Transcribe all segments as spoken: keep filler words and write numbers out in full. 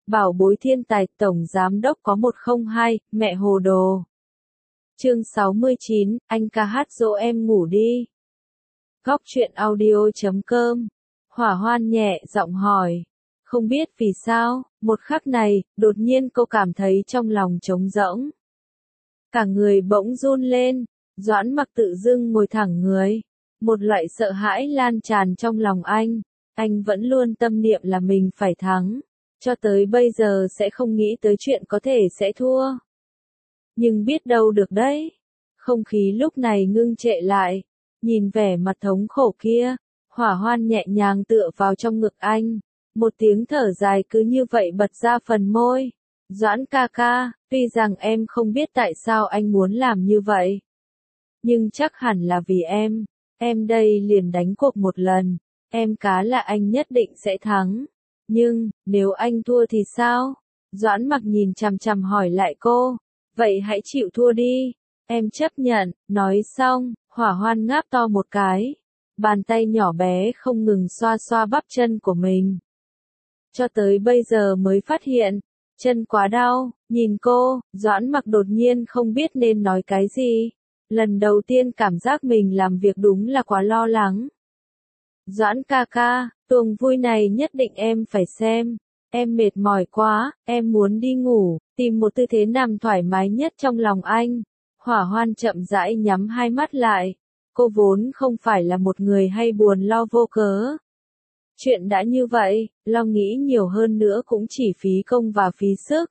Bảo bối thiên tài tổng giám đốc có một không hai, mẹ hồ đồ. Chương sáu mươi chín, anh ca hát dỗ em ngủ đi. Góc truyện audio chấm com. Hỏa Hoan nhẹ giọng hỏi. Không biết vì sao, một khắc này, đột nhiên cô cảm thấy trong lòng trống rỗng. Cả người bỗng run lên, Doãn Mặc tự dưng ngồi thẳng người. Một loại sợ hãi lan tràn trong lòng anh. Anh vẫn luôn tâm niệm là mình phải thắng. Cho tới bây giờ sẽ không nghĩ tới chuyện có thể sẽ thua. Nhưng biết đâu được đấy. Không khí lúc này ngưng trệ lại. Nhìn vẻ mặt thống khổ kia, Hỏa Hoan nhẹ nhàng tựa vào trong ngực anh. Một tiếng thở dài cứ như vậy bật ra phần môi. Doãn ca ca, tuy rằng em không biết tại sao anh muốn làm như vậy. Nhưng chắc hẳn là vì em. Em đây liền đánh cuộc một lần. Em cá là anh nhất định sẽ thắng. Nhưng, nếu anh thua thì sao? Doãn Mặc nhìn chằm chằm hỏi lại cô. Vậy hãy chịu thua đi. Em chấp nhận. Nói xong, Hỏa Hoan ngáp to một cái. Bàn tay nhỏ bé không ngừng xoa xoa bắp chân của mình. Cho tới bây giờ mới phát hiện. Chân quá đau. Nhìn cô, Doãn Mặc đột nhiên không biết nên nói cái gì. Lần đầu tiên cảm giác mình làm việc đúng là quá lo lắng. Doãn ca ca, tuồng vui này nhất định em phải xem. Em mệt mỏi quá, em muốn đi ngủ, tìm một tư thế nằm thoải mái nhất trong lòng anh. Hỏa Hoan chậm rãi nhắm hai mắt lại. Cô vốn không phải là một người hay buồn lo vô cớ. Chuyện đã như vậy, lo nghĩ nhiều hơn nữa cũng chỉ phí công và phí sức.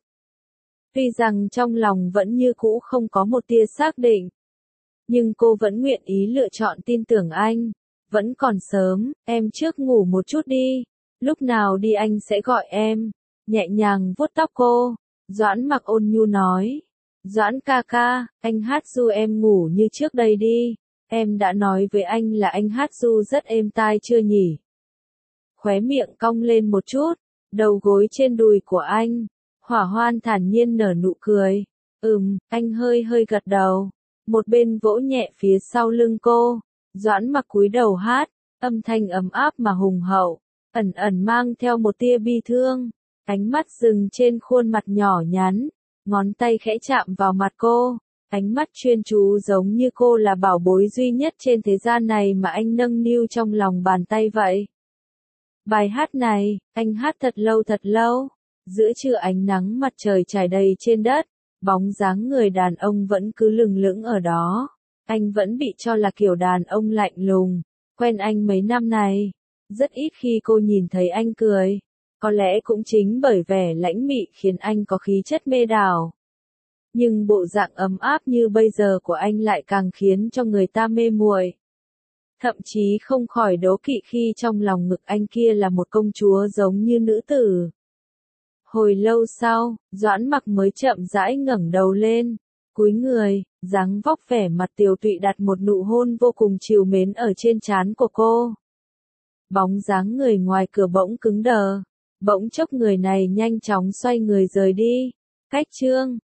Tuy rằng trong lòng vẫn như cũ không có một tia xác định. Nhưng cô vẫn nguyện ý lựa chọn tin tưởng anh. Vẫn còn sớm, em trước ngủ một chút đi. Lúc nào đi anh sẽ gọi em. Nhẹ nhàng vuốt tóc cô. Doãn Mặc ôn nhu nói. Doãn ca ca, anh hát ru em ngủ như trước đây đi. Em đã nói với anh là anh hát ru rất êm tai chưa nhỉ? Khóe miệng cong lên một chút. Đầu gối trên đùi của anh. Hỏa Hoan thản nhiên nở nụ cười. Ừm, anh hơi hơi gật đầu. Một bên vỗ nhẹ phía sau lưng cô. Doãn Mặc cúi đầu hát, âm thanh ấm áp mà hùng hậu, ẩn ẩn mang theo một tia bi thương. Ánh mắt dừng trên khuôn mặt nhỏ nhắn, ngón tay khẽ chạm vào mặt cô. Ánh mắt chuyên chú giống như cô là bảo bối duy nhất trên thế gian này mà anh nâng niu trong lòng bàn tay vậy. Bài hát này, anh hát thật lâu thật lâu. Giữa trưa ánh nắng mặt trời trải đầy trên đất, bóng dáng người đàn ông vẫn cứ lừng lững ở đó. Anh vẫn bị cho là kiểu đàn ông lạnh lùng. Quen anh mấy năm này, rất ít khi cô nhìn thấy anh cười. Có lẽ cũng chính bởi vẻ lãnh mị khiến anh có khí chất mê đảo. Nhưng bộ dạng ấm áp như bây giờ của anh lại càng khiến cho người ta mê muội. Thậm chí không khỏi đố kỵ khi trong lòng ngực anh kia là một công chúa giống như nữ tử. Hồi lâu sau, Doãn Mặc mới chậm rãi ngẩng đầu lên. Cúi người, dáng vóc vẻ mặt tiều tụy đặt một nụ hôn vô cùng trìu mến ở trên trán của cô. Bóng dáng người ngoài cửa bỗng cứng đờ. Bỗng chốc người này nhanh chóng xoay người rời đi. Cách chương